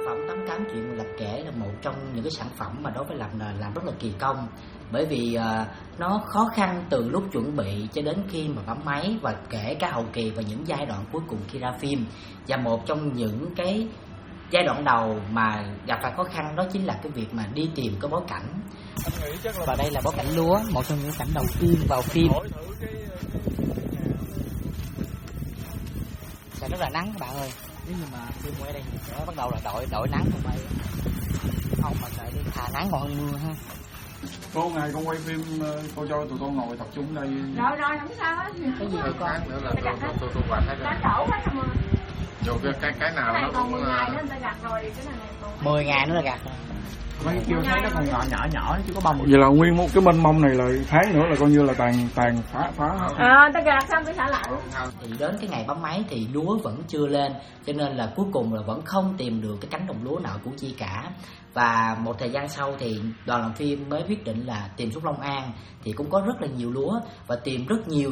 phẩm Tấm Cám Chuyện Mình Lập Kể là một trong những cái sản phẩm mà đối với làm rất là kỳ công, bởi vì nó khó khăn từ lúc chuẩn bị cho đến khi mà bấm máy, và kể cả hậu kỳ và những giai đoạn cuối cùng khi ra phim. Và một trong những cái giai đoạn đầu mà gặp phải khó khăn đó chính là cái việc mà đi tìm cái bối cảnh. Và đây là bối cảnh lúa, một trong những cảnh đầu tiên vào phim. Trời rất là nắng các bạn ơi. Nếu như mà phim quay đây sẽ bắt đầu là đội nắng không bay. Không mà trời đi thà nắng còn hơn mưa ha. Cô ngày con quay phim, cô cho tụi con ngồi tập trung đây. Rồi không sao hết. Cái gì con? Nữa là tôi quạt hết rồi. Đã đổ hết rồi. Dù cái nào nó còn cũng 10 ngày nữa người ta gặt rồi, cái này còn 10 ngày nữa là gặt. Mấy kêu thấy nó còn nhỏ chứ có bông. Vậy là nguyên một cái mênh mông này là tháng nữa là coi như là tàn phá hết. ta gặt xong cái xả lạnh. Thì đến cái ngày bấm máy thì lúa vẫn chưa lên, cho nên là cuối cùng là vẫn không tìm được cái cánh đồng lúa nào của Chi cả. Và một thời gian sau thì đoàn làm phim mới quyết định là tìm xuống Long An, thì cũng có rất là nhiều lúa và tìm rất nhiều.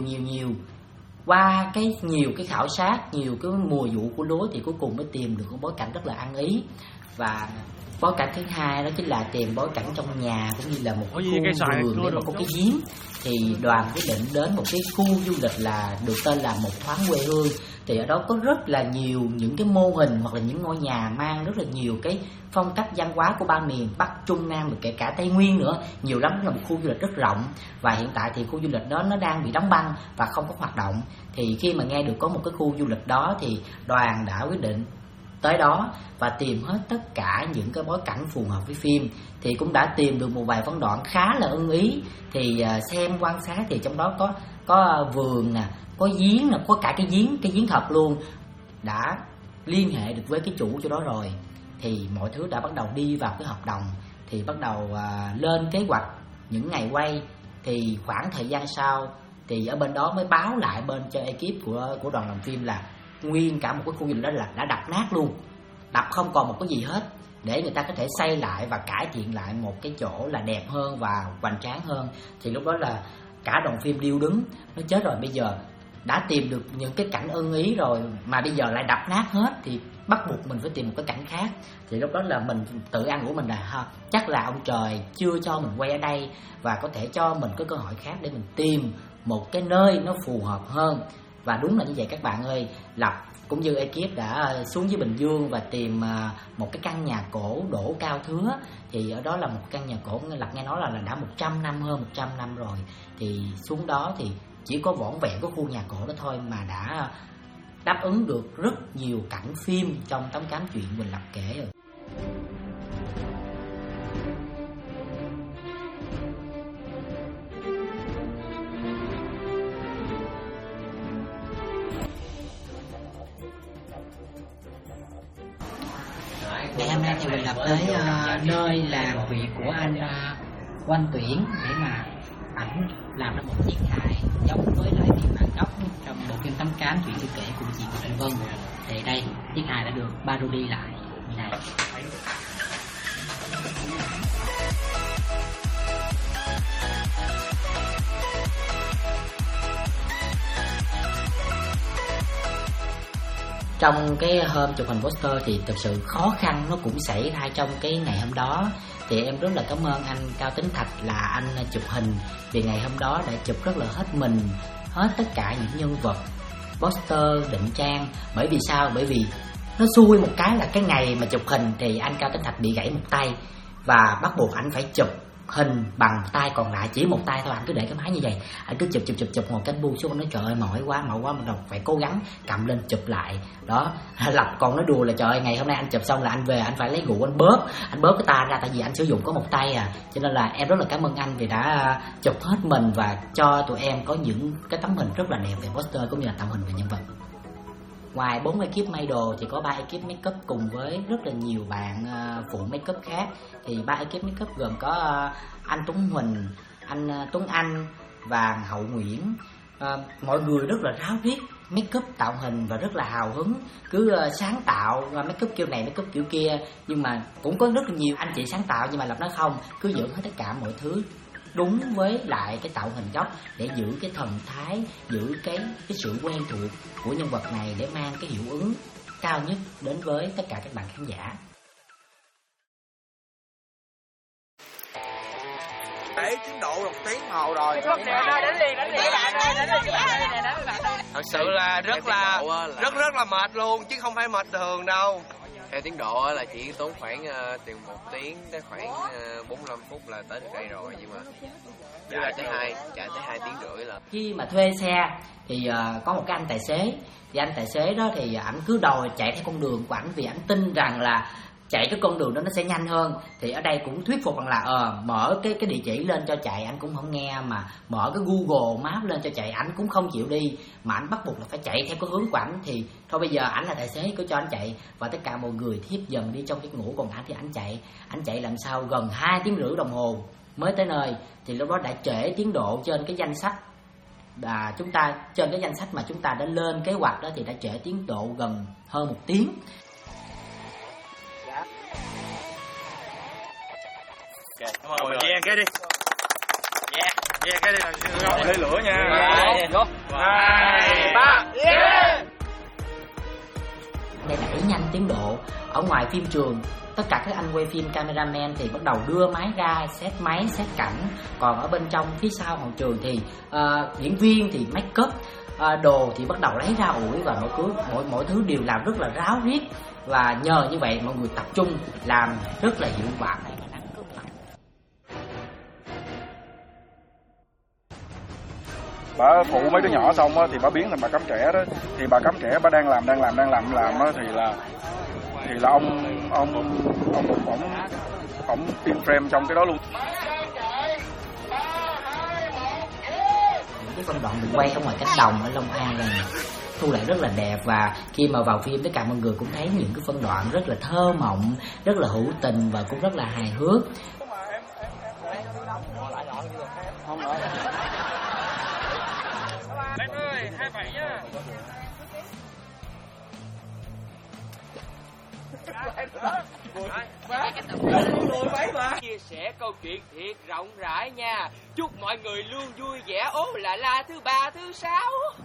Qua nhiều cái khảo sát, nhiều cái mùa vụ của lúa thì cuối cùng mới tìm được một bối cảnh rất là ăn ý. Và bối cảnh thứ hai đó chính là tìm bối cảnh trong nhà, cũng như là một khu vườn để mà có cái giếng. Thì đoàn quyết định đến một cái khu du lịch là được tên là Một Thoáng Quê Hương. Thì ở đó có rất là nhiều những cái mô hình hoặc là những ngôi nhà mang rất là nhiều cái phong cách văn hóa của ba miền Bắc, Trung, Nam và kể cả Tây Nguyên nữa, nhiều lắm. Là một khu du lịch rất rộng, và hiện tại thì khu du lịch đó nó đang bị đóng băng và không có hoạt động. Thì khi mà nghe được có một cái khu du lịch đó thì đoàn đã quyết định tới đó và tìm hết tất cả những cái bối cảnh phù hợp với phim. Thì cũng đã tìm được một vài phân đoạn khá là ưng ý. Thì xem quan sát thì trong đó có vườn nè, có giếng nè, có cả cái giếng thật luôn. Đã liên hệ được với cái chủ chỗ đó rồi thì mọi thứ đã bắt đầu đi vào cái hợp đồng. Thì bắt đầu lên kế hoạch những ngày quay. Thì khoảng thời gian sau thì ở bên đó mới báo lại bên cho ekip của đoàn làm phim là nguyên cả một cái khu vực đó là đã đập nát luôn, đập không còn một cái gì hết, để người ta có thể xây lại và cải thiện lại một cái chỗ là đẹp hơn và hoành tráng hơn. Thì lúc đó là cả đoàn phim điêu đứng, nó chết rồi, bây giờ đã tìm được những cái cảnh ưng ý rồi mà bây giờ lại đập nát hết thì bắt buộc mình phải tìm một cái cảnh khác. Thì lúc đó là mình tự ăn của mình là chắc là ông trời chưa cho mình quay ở đây và có thể cho mình có cơ hội khác để mình tìm một cái nơi nó phù hợp hơn. Và đúng là như vậy các bạn ơi, Lập cũng như ekip đã xuống dưới Bình Dương và tìm một cái căn nhà cổ đổ cao thứa. Thì ở đó là một căn nhà cổ Lập nghe nói là đã 100 năm, hơn 100 năm rồi. Thì xuống đó thì chỉ có vỏn vẹn của khu nhà cổ đó thôi mà đã đáp ứng được rất nhiều cảnh phim trong Tấm Cám Chuyện Mình Lập Kể rồi. Ngày hôm nay thì mình Lập tới nơi làm việc của anh Quang Tuyển để mà ảnh làm ra một chiếc hài giống với lại phiên bản gốc trong bộ phim Tấm Cám Chuyện Tôi Kể của chị Trần Vân. Thì đây, chiếc hài đã được parody lại như này. Trong cái hôm chụp hình poster thì thực sự khó khăn nó cũng xảy ra trong cái ngày hôm đó. Thì em rất là cảm ơn anh Cao Tính Thạch là anh chụp hình, vì ngày hôm đó đã chụp rất là hết mình, hết tất cả những nhân vật, poster, định trang. Bởi vì sao? Bởi vì nó xui một cái là cái ngày mà chụp hình thì anh Cao Tính Thạch bị gãy một tay và bắt buộc anh phải chụp hình bằng tay còn lại, chỉ một tay thôi. Anh cứ để cái máy như vậy, anh cứ chụp ngồi cánh bu xuống, nói trời ơi mỏi quá mình đâu phải cố gắng cầm lên chụp lại đó. Lập còn nói đùa là trời ơi ngày hôm nay anh chụp xong là anh về anh phải lấy gụ anh bóp cái tay ra, tại vì anh sử dụng có một tay à. Cho nên là em rất là cảm ơn anh vì đã chụp hết mình và cho tụi em có những cái tấm hình rất là đẹp về poster cũng như là tạo hình về nhân vật. Ngoài 4 ekip may đồ thì có 3 ekip make up cùng với rất là nhiều bạn phụ make up khác. Thì 3 ekip make up gồm có anh Tuấn Huỳnh, anh Tuấn Anh và Hậu Nguyễn. Mọi người rất là ráo riết make up tạo hình và rất là hào hứng, cứ sáng tạo make up kiểu này make up kiểu kia. Nhưng mà cũng có rất là nhiều anh chị sáng tạo, nhưng mà Lập nói không, cứ giữ hết tất cả mọi thứ đúng với lại cái tạo hình gốc để giữ cái thần thái, giữ cái sự quen thuộc của nhân vật này để mang cái hiệu ứng cao nhất đến với tất cả các bạn khán giả. để tiến độ 1 tiếng hồ rồi. Thật sự là rất là mệt luôn chứ không phải mệt thường đâu. Theo tiến độ là chỉ tốn khoảng từ 1 tiếng tới khoảng 45 phút là tới được đây rồi, nhưng mà chạy tới 2 tiếng rưỡi là. Khi mà thuê xe thì có một cái anh tài xế, thì anh tài xế đó thì ảnh cứ đòi chạy theo con đường của ảnh vì ảnh tin rằng là chạy cái con đường đó nó sẽ nhanh hơn. Thì ở đây cũng thuyết phục rằng là mở cái địa chỉ lên cho chạy anh cũng không nghe, mà mở cái Google Maps lên cho chạy anh cũng không chịu đi, mà anh bắt buộc là phải chạy theo cái hướng của ảnh. Thì thôi bây giờ ảnh là tài xế cứ cho anh chạy, và tất cả mọi người thiếp dần đi trong giấc ngủ, còn ảnh thì anh chạy làm sao gần 2 tiếng rưỡi đồng hồ mới tới nơi. Thì lúc đó đã trễ tiến độ trên cái danh sách chúng ta, trên cái danh sách mà chúng ta đã lên kế hoạch đó, thì đã trễ tiến độ gần hơn 1 tiếng. Cảm ơn mọi người. Cái đi. Cái đi. Lấy lửa nha. 2, 3. Để đẩy nhanh tiến độ. Ở ngoài phim trường, tất cả các anh quay phim cameraman thì bắt đầu đưa máy ra, set cảnh. Còn ở bên trong phía sau hậu trường thì diễn viên thì make up, đồ thì bắt đầu lấy ra ủi, và mỗi thứ đều làm rất là ráo riết. Và nhờ như vậy mọi người tập trung làm rất là hiệu quả. Bà phụ mấy đứa nhỏ xong á thì bà biến thành bà cắm trẻ đó. Thì bà cắm trẻ bà đang làm á thì là ông in frame trong cái đó luôn. Cái phân đoạn mình quay ở ngoài cánh đồng ở Long An này thu lại rất là đẹp, và khi mà vào phim tất cả mọi người cũng thấy những cái phân đoạn rất là thơ mộng, rất là hữu tình và cũng rất là hài hước. Lên ơi, 27 nhá. Chia sẻ câu chuyện thiệt rộng rãi nha. Chúc mọi người luôn vui vẻ, ố là la thứ 3, thứ 6.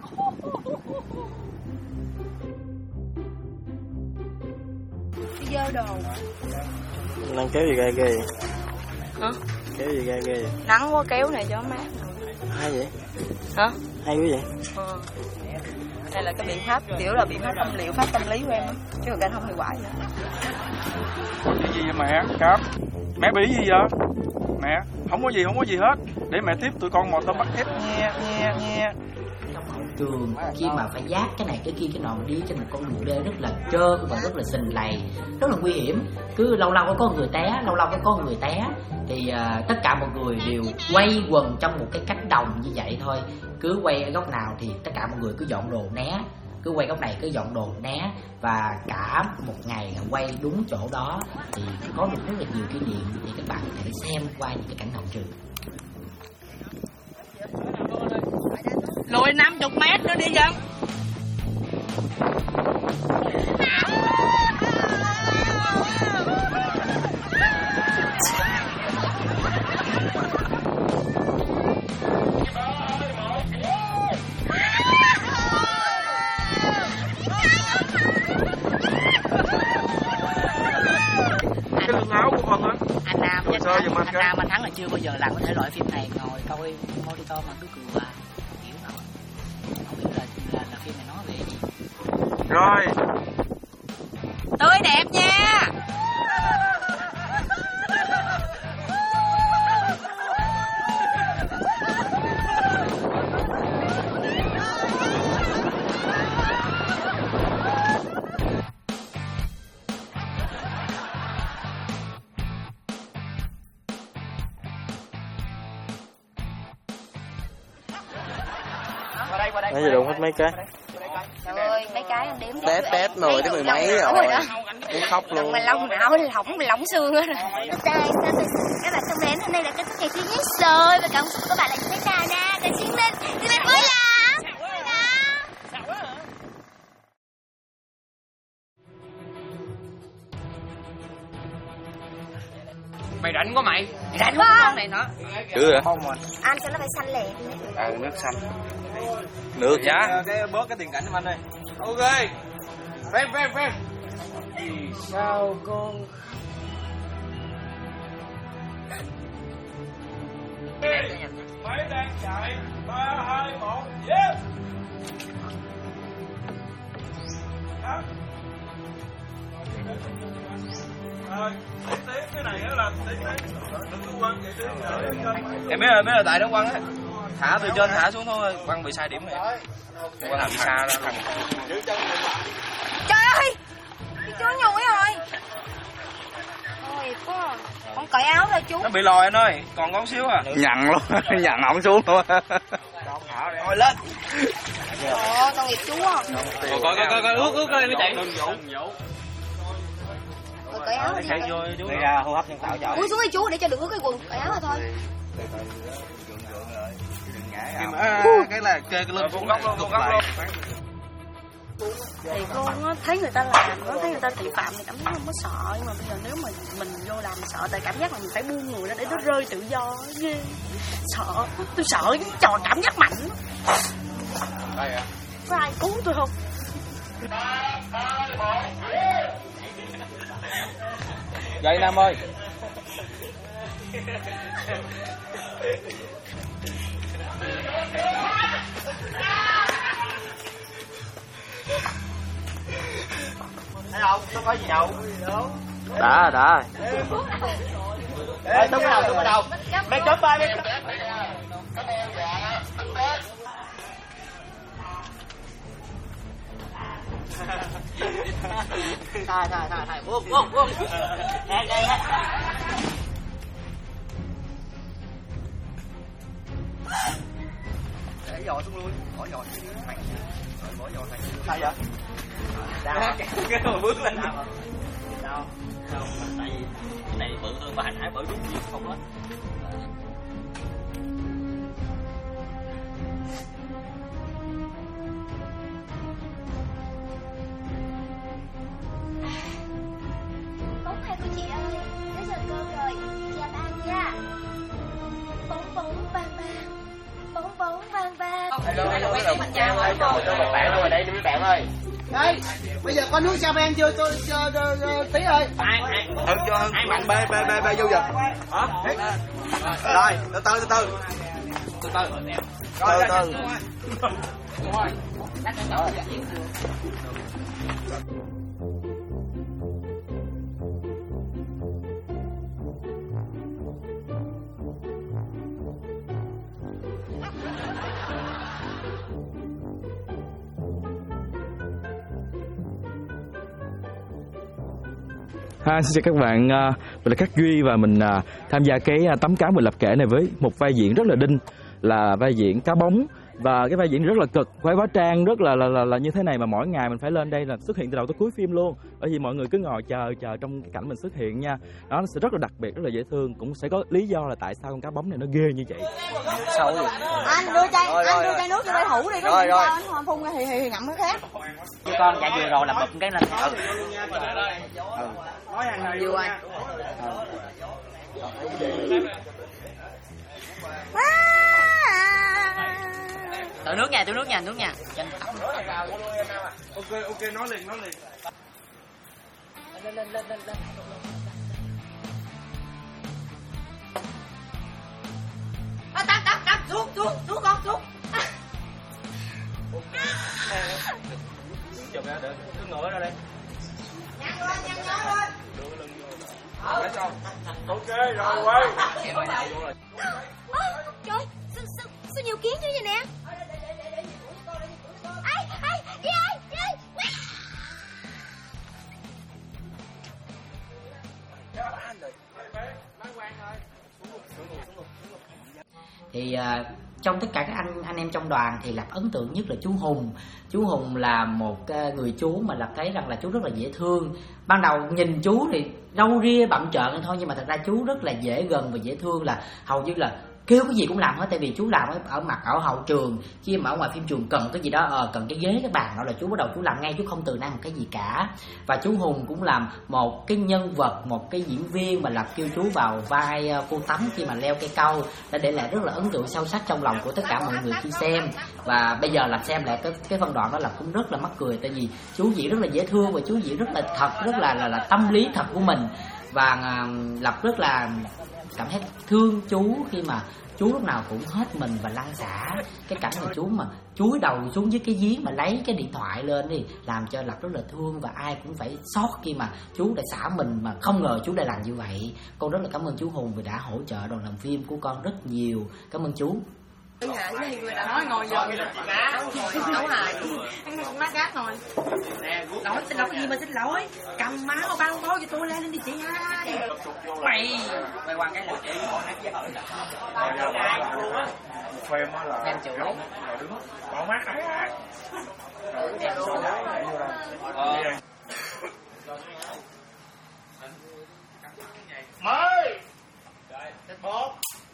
Dơ đồ. Đang kéo gì gai ghê? Hả? Kéo gì gai ghê? Nắng quá kéo này cho mát. Hay vậy? Hả? Hay quá vậy? Đây là cái biện pháp, kiểu là biện pháp tâm liệu, pháp tâm lý của em, chứ còn không hiệu quả gì nữa. Cái gì vậy mẹ? Cám. Mẹ bị gì vậy? Mẹ, không có gì hết. Để mẹ tiếp tụi con một tao bắt ép nghe. Trong hậu trường khi mà phải dát cái này cái kia cái nọ đi trên một con đường đê rất là trơn và rất là sình lầy, rất là nguy hiểm. Cứ lâu lâu có người té, thì tất cả mọi người đều quay quần trong một cái cánh đồng như vậy thôi. Cứ quay ở góc nào thì tất cả mọi người cứ dọn đồ né, cứ quay góc này cứ dọn đồ né, và cả một ngày quay đúng chỗ đó thì có được rất là nhiều kỷ niệm. Thì các bạn có thể xem qua những cái cảnh hậu trường. Lùi 50 mét nữa đi dân. Cái lưng áo của con á. Anh Nam mà thắng là chưa bao giờ làm cái thể loại phim này, ngồi coi monitor mà cứ cười qua. Hiểu nào không biết là phim này nói về gì. Rồi. Tươi đẹp nha. Nãy giờ đụng hết mấy cái. Trời ơi, mấy cái anh đếm Tép 10 tới 10 mấy rồi. Muốn khóc luôn. Mày lông não lỏng xương hết rồi. Các bạn thân mến, hôm nay là kết thúc ngày thi hết rồi, và cảm xúc của bạn là như thế nào nha? Để chiến lên vui lắm. Mày rảnh quá mày. Rảnh quá con này nó. Chưa hả? Không mà. Ăn cho nó phải xanh lẹ. Nước xanh. Nước giá. Cái bớt cái tiền cảnh của anh ơi. Ok. Phim. Vì sao con máy đang chạy. 3, 2, 1, yes. Tiến cái này là tiến đừng có quăng vậy. Em biết là tại nó quăng á. Thả từ trên thả xuống thôi, quăng bị sai điểm này. Quăng làm bị xa ra. Trời ơi, cái chú nhủi rồi. Ôi quá, con cởi áo rồi chú. Nó bị lòi anh ơi, còn có xíu à. Nhận luôn, nhận ổng xuống luôn. Thôi lên. Ồ, tội nghiệp chú không? Coi ướt lên nó chạy. Rồi cởi áo đi. Đi ra hô hấp nhân tạo giỏi. Cúi xuống đi chú để cho đừng ướt cái quần, cởi áo rồi thôi. Cái là kê cái lưng xuống góc luôn. Thì cô nó thấy người ta làm, nó thấy người ta thị phạm thì cảm thấy không có sợ, nhưng mà bây giờ nếu mà mình vô làm sợ, tại cảm giác là mình phải buông người ra để nó rơi tự do, ghê. Sợ, tôi sợ cái trò cảm giác mạnh. Có ai cứu tôi không? Dậy Nam ơi. Thấy không? Nó có gì đâu. Đã. Ê, tung cái đầu. Mày chớp bay đi. Thôi. Buông. Đây. Để giò xuống luôn, bỏ giò xuống dưới thành. Rồi bỏ giò thành. Sao vậy? Cái mà bước lên. Đâu, tại vì cái này bự hơn và hồi nãy bởi đúng gì không hết. Bóng hai của chị ơi, đến giờ cơm rồi, chị ăn ăn nha. Bóng vang vang. Bạn ơi, đây mấy bạn ơi. Đây, bây giờ có nước sao men chưa tí ơi. Hưng cho Hưng. Bạn bê vô giờ. Hả? Rồi, từ từ. Xin chào các bạn, mình là Khắc Duy và mình tham gia cái tấm cá mình lập kể này với một vai diễn rất là đinh, là vai diễn cá bóng. Và cái vai diễn rất là cực, phải hóa trang rất là như thế này mà mỗi ngày mình phải lên đây là xuất hiện từ đầu tới cuối phim luôn. Bởi vì mọi người cứ ngồi chờ trong cái cảnh mình xuất hiện nha. Nó sẽ rất là đặc biệt, rất là dễ thương. Cũng sẽ có lý do là tại sao con cá bóng này nó ghê như vậy. Sao vậy? Anh đưa chai nước cho bay thủ đi, có gì sao anh Hoàng phun ra thì ngậm cái khác. Chứ con dạ vừa rồi là bụp cái lên. Nói hàng này vừa anh. Tự nước nha. Ok, nói liền. Lên. Tắt, xuống con, xuống. Chụp ra được, cứ ngửa ra đây. Nhăn rồi. Ok, rồi quay. Trời, sao nhiều kiến như vậy nè? Đi ơi. Thì trong tất cả các anh em trong đoàn thì Lập ấn tượng nhất là chú Hùng. Chú Hùng là một người chú mà Lập thấy rằng là chú rất là dễ thương. Ban đầu nhìn chú thì râu ria bặm trợn thôi, nhưng mà thật ra chú rất là dễ gần và dễ thương, là hầu như là kêu cái gì cũng làm hết. Tại vì chú làm ở hậu trường, khi mà ở ngoài phim trường cần cái gì đó, cần cái ghế cái bàn đó là chú bắt đầu chú làm ngay, chú không từ năng một cái gì cả. Và chú Hùng cũng làm một cái nhân vật, một cái diễn viên mà Lập kêu chú vào vai cô Tắm khi mà leo cây câu, đã để lại rất là ấn tượng sâu sắc trong lòng của tất cả mọi người khi xem. Và bây giờ Lập xem lại cái phân đoạn đó Lập cũng rất là mắc cười, tại vì chú diễn rất là dễ thương và chú diễn rất là thật, rất là tâm lý thật của mình. Và Lập rất là cảm thấy thương chú khi mà chú lúc nào cũng hết mình và lăn xả. Cái cảnh mà chú mà chúi đầu xuống dưới cái giếng mà lấy cái điện thoại lên đi làm cho Lập rất là thương, và ai cũng phải xót khi mà chú đã xả mình mà không ngờ chú đã làm như vậy. Con rất là cảm ơn chú Hùng vì đã hỗ trợ đoàn làm phim của con rất nhiều. Cảm ơn chú. Nói ngồi vô nấu hài ăn má gác rồi xin lỗi gì mà xin lỗi, cầm máu băng bó cho tôi lên đi chị hai. Mày qua cái là chị phim á là em chịu lấy đứng bỏ mắt ấy. Mới một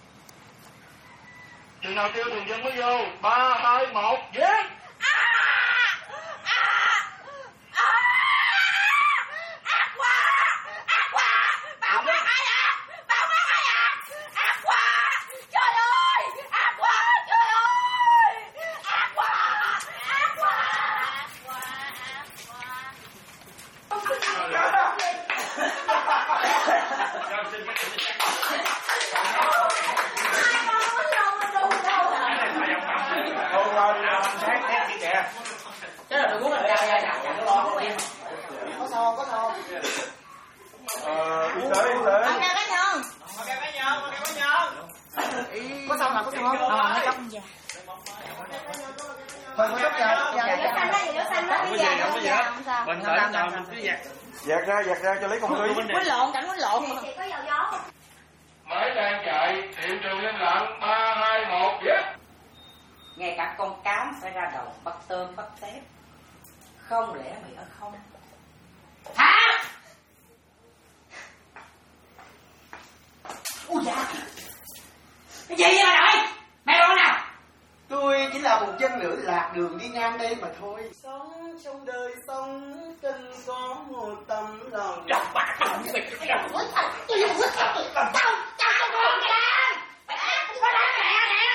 chừng nào tiêu thường dân mới vô. 3, 2, 1 giết. Chứ là đừng muốn là ra chặn lo của em. Có sao. Đi tới. Ok cá nhân. Có xong là có xong không? Nó chóc già. Thôi có chốc già. Xanh đó. Không gì hết. Bình tĩnh rồi mình cứ dạt ra cho lấy không khí. Quýnh lộn, cảnh quýnh lộn. Mới đang chạy, hiện trường im lặng. 3, 2, 1 giết. Ngay cả con cám phải ra đầu bắt tôm bắt tép. Không lẽ mày ở không? Hả? Ui da! Cái gì vậy mày nội? Mày đâu nào? Tôi chỉ là một dân nữ lạc đường đi ngang đây mà thôi. Sống trong đời sống cần có một tấm lòng. Đọc bạc lòng mày cái đầu quýt thật. Tôi dùng quýt thật. Tao con mày lên. Mày đánh mẹ nè.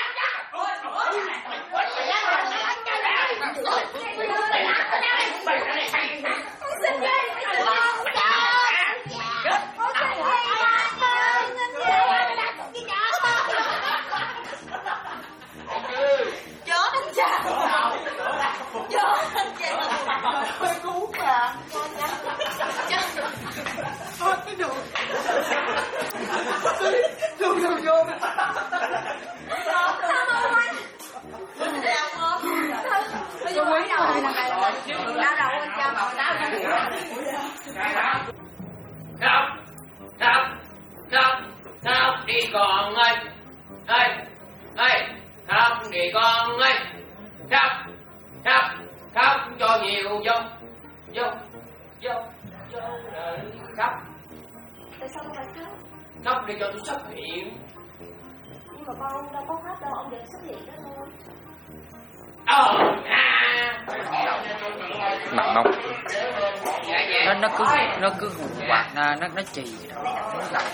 Khóc đi con ơi, khóc đi con ơi, khóc cho nhiều vô đời khóc. Tại sao con phải khóc? Khóc để cho tôi xuất hiện. Nhưng mà con đâu có khóc đâu, ông đừng xuất hiện đó thôi. Nặng không? Nó cứ hù quạt nó chì đó. Nó lạnh.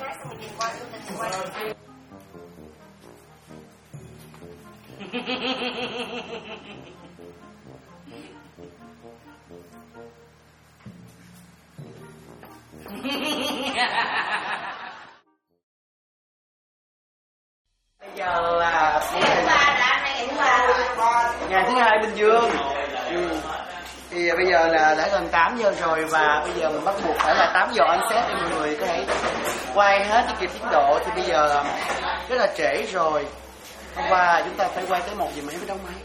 Bây giờ là ngày thứ 2 Bình Dương. Thì bây giờ là đã gần 8 giờ rồi, và bây giờ mình bắt buộc phải là 8 giờ ăn xét để mọi người có thể quay hết cái kịp tiến độ. Thì bây giờ rất là trễ rồi. Hôm qua chúng ta phải quay tới 1 giờ mấy mới đóng máy.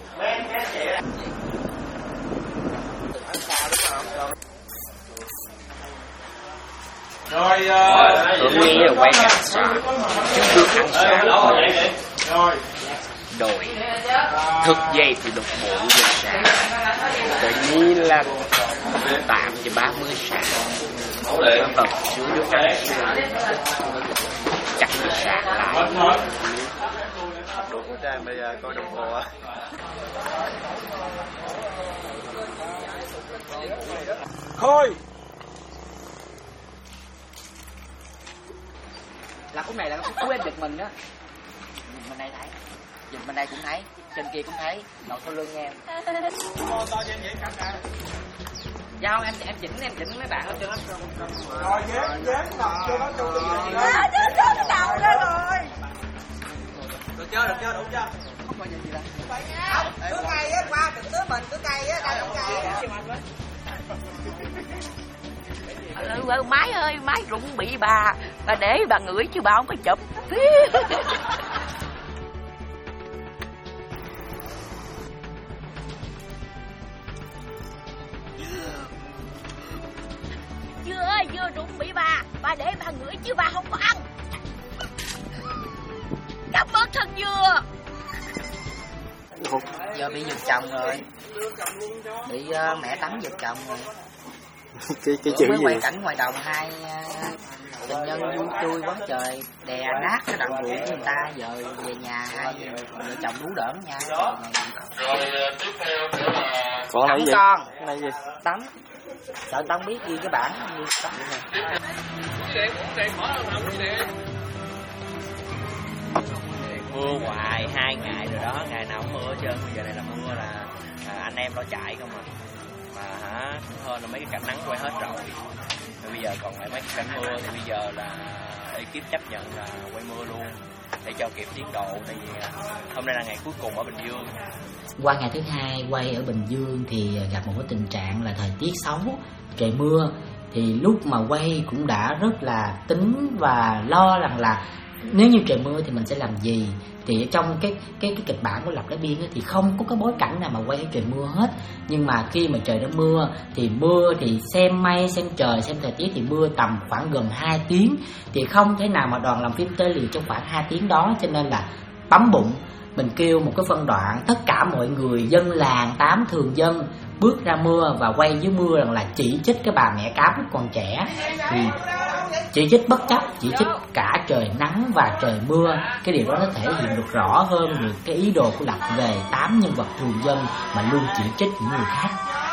Rồi Tôi nghe quay cảnh sát chứ được ăn sáng rồi đổi thức dậy thì đục 4 giờ sáng, tự nhiên là 8 giờ 30 sáng nó tập xuống nước ăn chắc là sáng lại. Đủ của Trang bây giờ coi đồng hồ á. Khôi. Là khúc này là khúc em giật mình đó. Bên đây thấy, giật bên đây cũng thấy, trên kia cũng thấy, nội sau lưng em. To trên vậy cắt ra. Giao em chỉnh mấy bạn cho nó. Rồi dán nằm cho nó cho nó đầu ra rồi. Được chưa, đủ chưa? Không có gì đâu. Không, cứ cây á, qua đừng cứ mình cứ cây á, cây không cây. Máy ơi, máy rụng bị bà để bà ngửi chứ bà không có chụp. Dưa ơi, dưa rụng bị bà để bà ngửi chứ bà không có ăn. Cảm ơn thân dưa. Giờ bị giật chồng rồi, bị mẹ tắm giật chồng rồi. cái chữ mới gì? quay cảnh ngoài đồng hai tình nhân vui tươi quá trời, đè nát cái đàn ruộng của người ta, giờ về nhà hai vợ chồng đú đỡn nha. Rồi tiếp theo nữa là con này gì? Con cái này gì? tắm, sợ tao biết ghi cái bảng như tắm Mưa hoài 2 ngày rồi đó, ngày nào cũng mưa hết trơn. Bây giờ này là mưa là anh em nó chạy không mà hơn là mấy cái cảnh nắng quay hết rồi. Bây giờ còn lại mấy cái cảnh mưa thì bây giờ là ekip chấp nhận là quay mưa luôn để cho kịp tiến độ. Tại vì hôm nay là ngày cuối cùng ở Bình Dương. Qua ngày thứ hai quay ở Bình Dương thì gặp một cái tình trạng là thời tiết xấu, trời mưa. Thì lúc mà quay cũng đã rất là tính và lo rằng là nếu như trời mưa thì mình sẽ làm gì. Thì trong cái kịch bản của Lập Lá Biên thì không có cái bối cảnh nào mà quay ở trời mưa hết. Nhưng mà khi mà trời đã mưa thì xem mây, xem trời, xem thời tiết thì mưa tầm khoảng gần 2 tiếng. Thì không thể nào mà đoàn làm phim tê liệt trong khoảng 2 tiếng đó. Cho nên là bấm bụng, mình kêu một cái phân đoạn tất cả mọi người dân làng 8 thường dân bước ra mưa và quay dưới mưa rằng là chỉ trích cái bà mẹ Cám lúc còn trẻ. Thì chỉ trích bất chấp, chỉ trích cả trời nắng và trời mưa. Cái điều đó nó thể hiện được rõ hơn được cái ý đồ của Lập về 8 nhân vật thường dân mà luôn chỉ trích những người khác.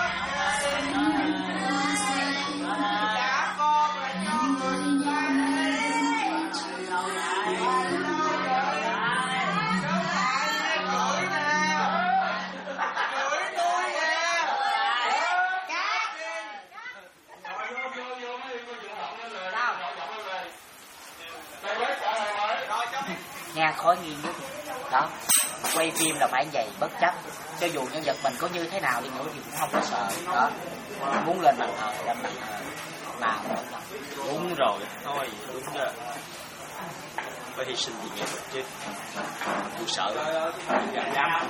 Nghe khói nghiêng đó, quay phim là phải vậy, bất chấp cho dù nhân vật mình có như thế nào đi nữa thì cũng không có sợ đó. Muốn lên bàn thờ lên bàn thờ mà Đúng rồi, thôi đúng rồi. Có hy sinh gì nghệ thuật chứ. Tôi sợ dám.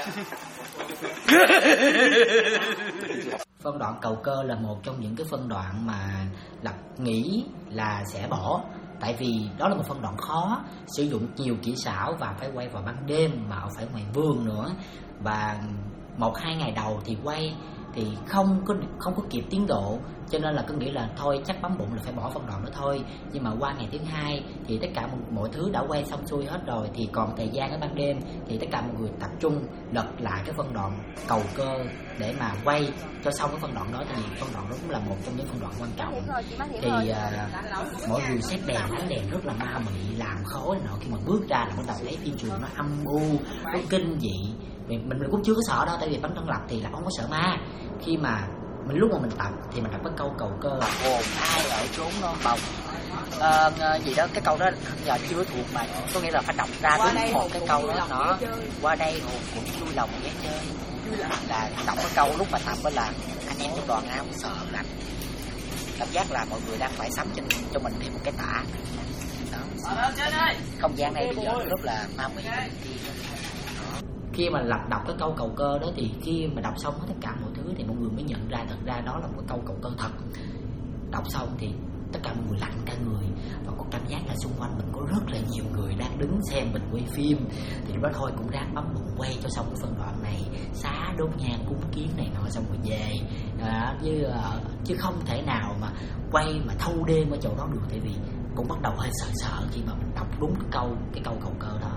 Phân đoạn cầu cơ là một trong những cái phân đoạn mà Lập nghĩ là sẽ bỏ. Tại vì đó là một phân đoạn khó, sử dụng nhiều kỹ xảo và phải quay vào ban đêm mà phải ngoài vườn nữa. Và 1-2 ngày đầu thì quay thì không có kịp tiến độ, cho nên là cứ nghĩ là thôi chắc bấm bụng là phải bỏ phân đoạn đó thôi. Nhưng mà qua ngày thứ hai thì tất cả mọi thứ đã quay xong xuôi hết rồi, thì còn thời gian ở ban đêm thì tất cả mọi người tập trung lật lại cái phân đoạn cầu cơ để mà quay cho xong cái phân đoạn đó. Thì phân đoạn đó cũng là một trong những phân đoạn quan trọng. Thì mọi người xét đèn, ánh đèn rất là ma mị, làm khó nọ. Khi mà bước ra là bắt đầu thấy phim trường nó âm u, nó kinh dị. Mình cũng chưa có sợ đâu, tại vì bản thân Lập thì là không có sợ ma. Khi mà lúc mà mình tập thì mình đọc cái câu cầu cơ là hồn ai ở chốn non bồng gì đó, cái câu đó giờ chưa thuộc mà, có nghĩa là phải đọc ra đúng một cái câu đó. Nó qua đây hồn cũng vui lòng ghé chơi, là đọc cái câu lúc mà tập đó là anh em trong đoàn ai cũng sợ lạnh, cảm giác là mọi người đang phải sắm cho mình thêm một cái tả đó. Không gian này bây giờ rất là ma mị. Khi mà Lập đọc cái câu cầu cơ đó thì khi mà đọc xong hết tất cả mọi thứ thì mọi người mới nhận ra thật ra đó là một cái câu cầu cơ thật. Đọc xong thì tất cả mọi người lạnh cả người và có cảm giác là xung quanh mình có rất là nhiều người đang đứng xem mình quay phim. Thì lúc đó thôi cũng ráng bấm bụng quay cho xong cái phân đoạn này, xá đốt nhang cúng kiến này nọ xong rồi về. Chứ không thể nào mà quay mà thâu đêm ở chỗ đó được, tại vì cũng bắt đầu hơi sợ khi mà mình đọc đúng cái câu cầu cơ đó.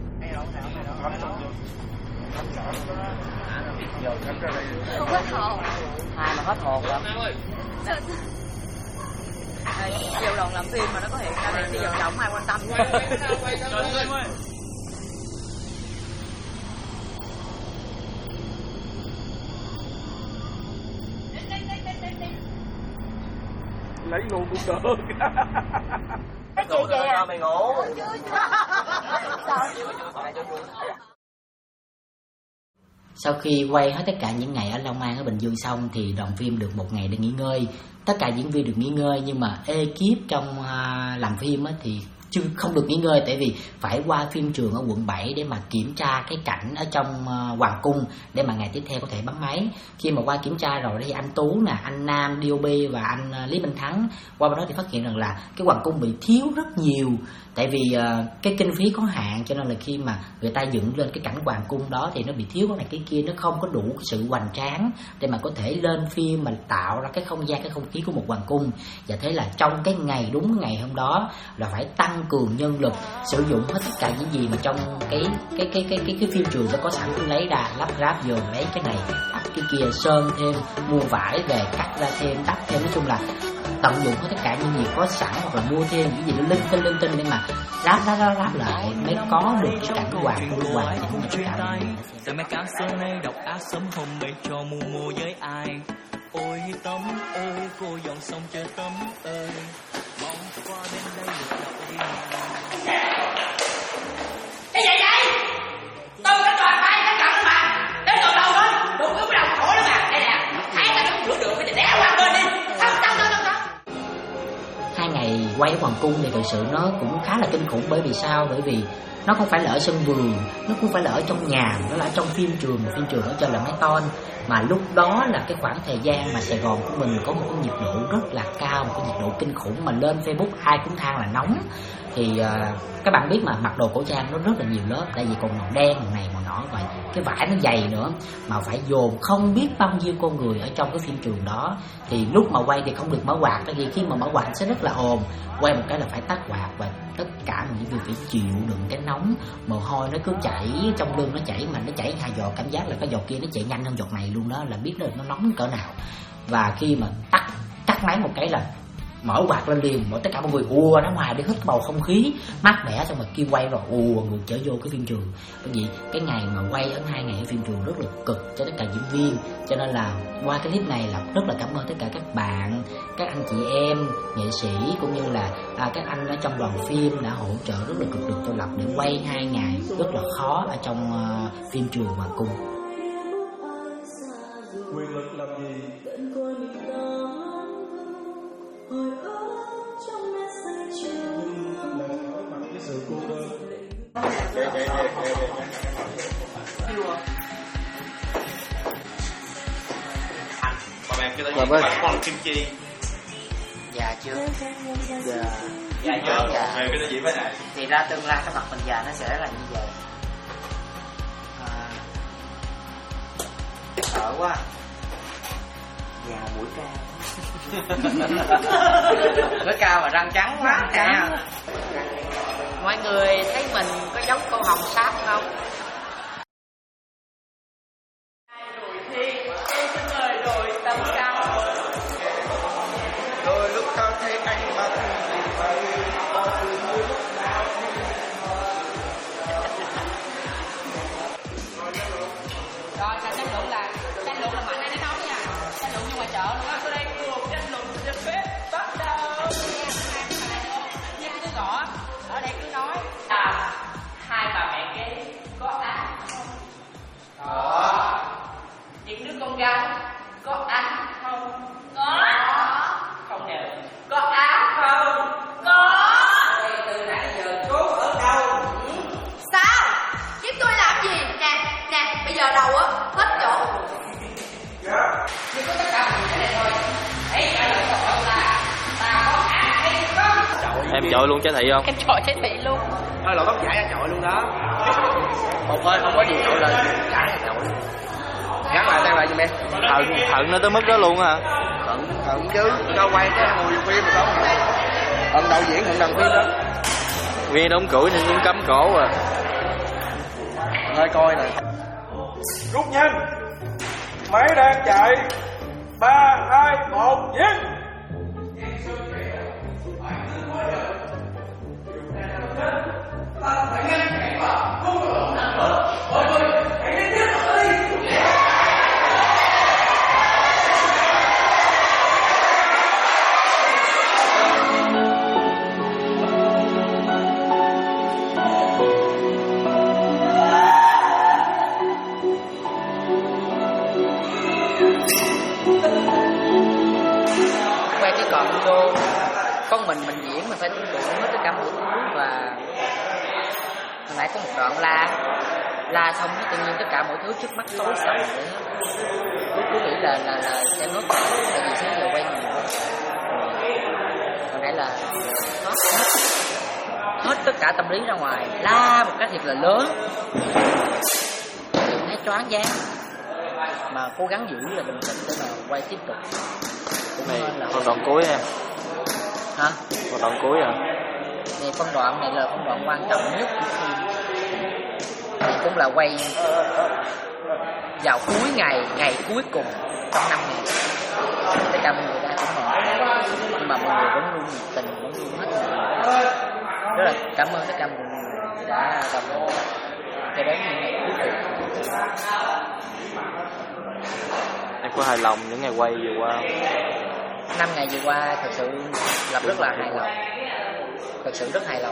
Không hết hồn. Ai mà hết hồn rồi. Vô đoàn làm phim mà nó có hiện ra này đi vòng vòng ai quan tâm. lấy luôn cũng được. Chị vậy à? Mày ngủ. Sau khi quay hết tất cả những ngày ở Long An, ở Bình Dương xong thì đoàn phim được một ngày để nghỉ ngơi. Tất cả diễn viên được nghỉ ngơi, nhưng mà ekip trong làm phim thì không được nghỉ ngơi, tại vì phải qua phim trường ở quận 7 để mà kiểm tra cái cảnh ở trong Hoàng Cung để mà ngày tiếp theo có thể bắn máy. Khi mà qua kiểm tra rồi thì anh Tú nè, anh Nam DOP và anh Lý Minh Thắng qua bên đó thì phát hiện rằng là cái Hoàng Cung bị thiếu rất nhiều, tại vì cái kinh phí có hạn, cho nên là khi mà người ta dựng lên cái cảnh Hoàng Cung đó thì nó bị thiếu cái này cái kia, nó không có đủ sự hoành tráng để mà có thể lên phim mà tạo ra cái không gian, cái không khí của một Hoàng Cung. Và thế là trong cái ngày, đúng ngày hôm đó là phải tăng cường nhân lực, sử dụng hết tất cả những gì mà trong cái phim trường nó có sẵn, lấy ra lắp ráp dồn, lấy cái này đắp cái kia, sơn thêm, mua vải về cắt ra thêm, đắp thêm, nói chung là tận dụng hết tất cả những gì có sẵn, hoặc là mua thêm những gì nó linh tinh để mà ráp lại mới có được cái cảnh Hoàng Cung hoàn chỉnh tất cả. Giờ mẹ cá xưa nay độc ác sớm hôm mây cho mua với ai. Ôi Tấm ơi, cô dọn sông chơi Tấm ơi, mong qua bên đây được gặp đi. Cái gì vậy? Tôi cái toàn tay cái cẳng mà đến từ đâu đó đủ cái đầu khổ lắm mà. Đây nè, thấy ta không rửa được phải đẻ qua bên đi. Không. 2 ngày quay ở Hoàng Cung thì thực sự nó cũng khá là kinh khủng, bởi vì sao? Bởi vì nó không phải là ở sân vườn, nó cũng phải là ở trong nhà, nó là ở trong phim trường ở trên là mái tôn. Mà lúc đó là cái khoảng thời gian mà Sài Gòn của mình có một cái nhiệt độ rất là cao, một cái nhiệt độ kinh khủng mà lên Facebook ai cũng than là nóng. Thì các bạn biết mà mặc đồ cổ trang nó rất là nhiều lớp, tại vì còn màu đen, màu này, màu nọ vậy, cái vải nó dày nữa, mà phải dồn không biết bao nhiêu con người ở trong cái phim trường đó. Thì lúc mà quay thì không được mở quạt, tại vì khi mà mở quạt sẽ rất là ồn, quay một cái là phải tắt quạt, và tất cả những việc phải chịu đựng cái nóng, mồ hôi nó cứ chảy trong lưng, nó chảy mà nó chảy 2 giọt, cảm giác là cái giọt kia nó chạy nhanh hơn giọt này luôn đó, là biết được nó nóng cỡ nào. Và khi mà tắt máy một cái là mở quạt lên liền, mọi tất cả mọi người ùa ra ngoài để hít bầu không khí mát mẻ, xong rồi kêu quay rồi ùa người trở vô cái phim trường. Bởi vì cái ngày mà quay ở 2 ngày ở phim trường rất là cực cho tất cả diễn viên, cho nên là qua cái clip này là rất là cảm ơn tất cả các bạn, các anh chị em nghệ sĩ cũng như là các anh ở trong đoàn phim đã hỗ trợ rất là cực lực cho Lập để quay 2 ngày rất là khó ở trong phim trường Hoàng Cung. Quyền lực làm gì? Sự cô đơn. Bọn em kêu tao gì? Con Kim Chi. Già chưa? Già chưa? Về cái gì với này? Thì ra tương lai cái mặt mình già nó sẽ là như vậy. Sợ quá. Già mũi cao. Mũi cao mà răng trắng quá nè. Mọi người thấy mình có giống cô Hồng Sáp không? Rồi thi, tôi xin mời đội tầm cao. Đôi lúc tao thấy anh mà thì vậy, tao từ như lúc nào Rồi, tranh luận là mạnh ai đến nóng nha. Tranh luận như ngoài chợ nữa. Tôi đây cuộc tranh luận trên bếp bắt đầu. Như cứ gõ, ở đây cứ nói. Hai bà mẹ kế có ác không? Có. Những đứa con gái có ác không? Có. Không đều. Có ác không? Có. Từ nãy giờ cố ở đâu? Sao? Giúp tôi làm gì? Nè, bây giờ đầu á, hết chỗ. Nhưng có tất cả mọi người này thôi. Hãy trả lời câu hỏi là ta có ác hay không? Em chọi luôn Trái Thị không? Em chọi Trái Thị luôn. thôi lột tóc giả ra chọi luôn đó. Một hơi không có gì chọi lên giả ra chọi. Gắn lại tay lại giùm em. Thận nó tới mức đó luôn hả? Thận chứ, cho quay cái mùi phim mà không. Thận đạo diễn, thận đăng phim đó. Viên đóng củi nên cũng cấm cổ à. Hơi coi nè. Rút nhanh. Máy đang chạy. 3, 2, 1, diễn. mình diễn mình phải tưởng tượng hết tất cả mọi thứ. Và hồi nãy có một đoạn la xong tự nhiên tất cả mọi thứ trước mắt tối sầm vậy. Cứ nghĩ là sẽ ngất, tại vì sáng giờ quay nhiều. Hồi nãy là hết tất cả tâm lý ra ngoài, la một cái thiệt là lớn, thấy choáng váng, mà cố gắng giữ là bình tĩnh để mà quay tiếp tục. Này còn đoạn cuối em. Hả? Còn đoạn cuối à? Này phân đoạn này là phân đoạn quan trọng nhất của phim. Thì cũng là quay vào cuối ngày cuối cùng trong 5 ngày. Tất cả mọi người đã ủng hộ, nhưng mà mọi người vẫn luôn nhiệt tình, vẫn luôn hết mình. Rất là cảm ơn tất cả mọi người đã đồng hành cho đến những ngày cuối cùng. Em có hài lòng những ngày quay vừa qua không? 5 ngày vừa qua thật sự Lập rất là hài lòng, thật sự rất hài lòng.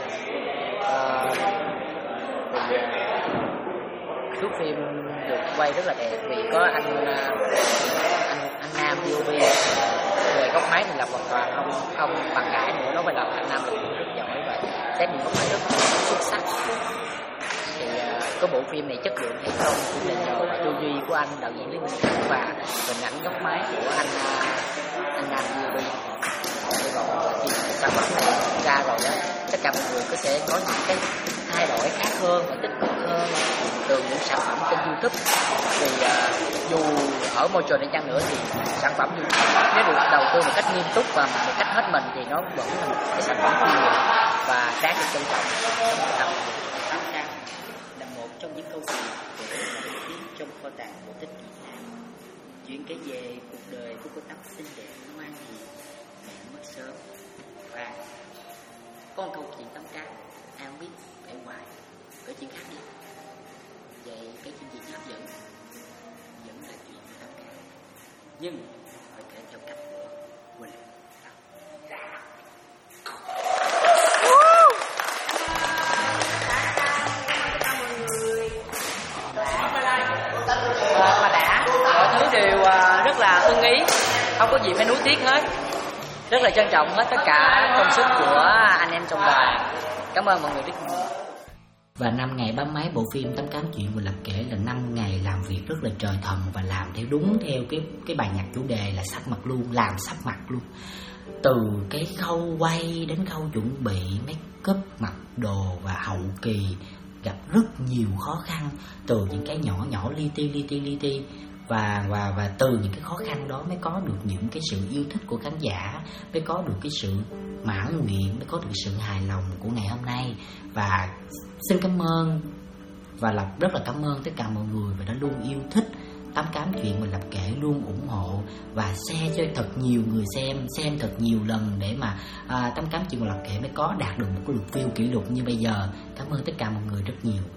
Thước phim được quay rất là đẹp vì có anh Nam DOP. Về góc máy thì Lập hoàn toàn không bằng cãi nữa, nó phải là anh Nam rất giỏi và test những góc máy rất xuất sắc. Thì có bộ phim này chất lượng hay không cũng là nhờ vào tư duy của anh đạo diễn Lý Minh Thắng và hình ảnh góc máy của anh Nam DOP. Hy vọng là khi sản phẩm này ra rồi đó, tất cả mọi người có sẽ có những cái thay đổi khác hơn và tích cực hơn từ những sản phẩm trên YouTube. Thì dù ở môi trường này chăng nữa thì sản phẩm nếu được đầu tư một cách nghiêm túc và một cách hết mình thì nó vẫn là một cái sản phẩm chuyên nghiệp và đáng được trân trọng. Là một trong những câu chuyện về nổi tiếng trong kho tàng cổ tích Việt Nam. Chuyện kể về cuộc đời của cô Tắm xinh đẹp ngoan hiền, mẹ mất sớm. Và có một câu chuyện Tắm Cá ai không biết kể hoài, kể chuyện khác đi. Vậy cái chuyện gì hấp dẫn vẫn là chuyện Tắm Cá, nhưng phải kể theo cách của Quỳnh. Mà đã, mọi thứ đều rất là ưng ý, không có gì phải nuối tiếc hết. Rất là trân trọng hết tất cả công sức của anh em trong đoàn. Cảm ơn mọi người rất nhiều. Và 5 ngày bám máy bộ phim Tắm Cám Chuyện của Lập kể là 5 ngày làm việc rất là trời thần và làm theo đúng theo cái bài nhạc chủ đề là sắp mặt luôn, làm sắp mặt luôn. Từ cái khâu quay đến khâu chuẩn bị make up, mặc đồ và hậu kỳ gặp rất nhiều khó khăn, từ những cái nhỏ li ti và từ những cái khó khăn đó mới có được những cái sự yêu thích của khán giả, mới có được cái sự mãn nguyện, mới có được sự hài lòng của ngày hôm nay. Và xin cảm ơn và Lập rất là cảm ơn tất cả mọi người và đã luôn yêu thích Tắm Cám Chuyện mà Lập kể, luôn ủng hộ và share cho thật nhiều người xem thật nhiều lần để mà Tắm Cám Chuyện mà Lập kể mới có đạt được một cái lượt view kỷ lục như bây giờ. Cảm ơn tất cả mọi người rất nhiều.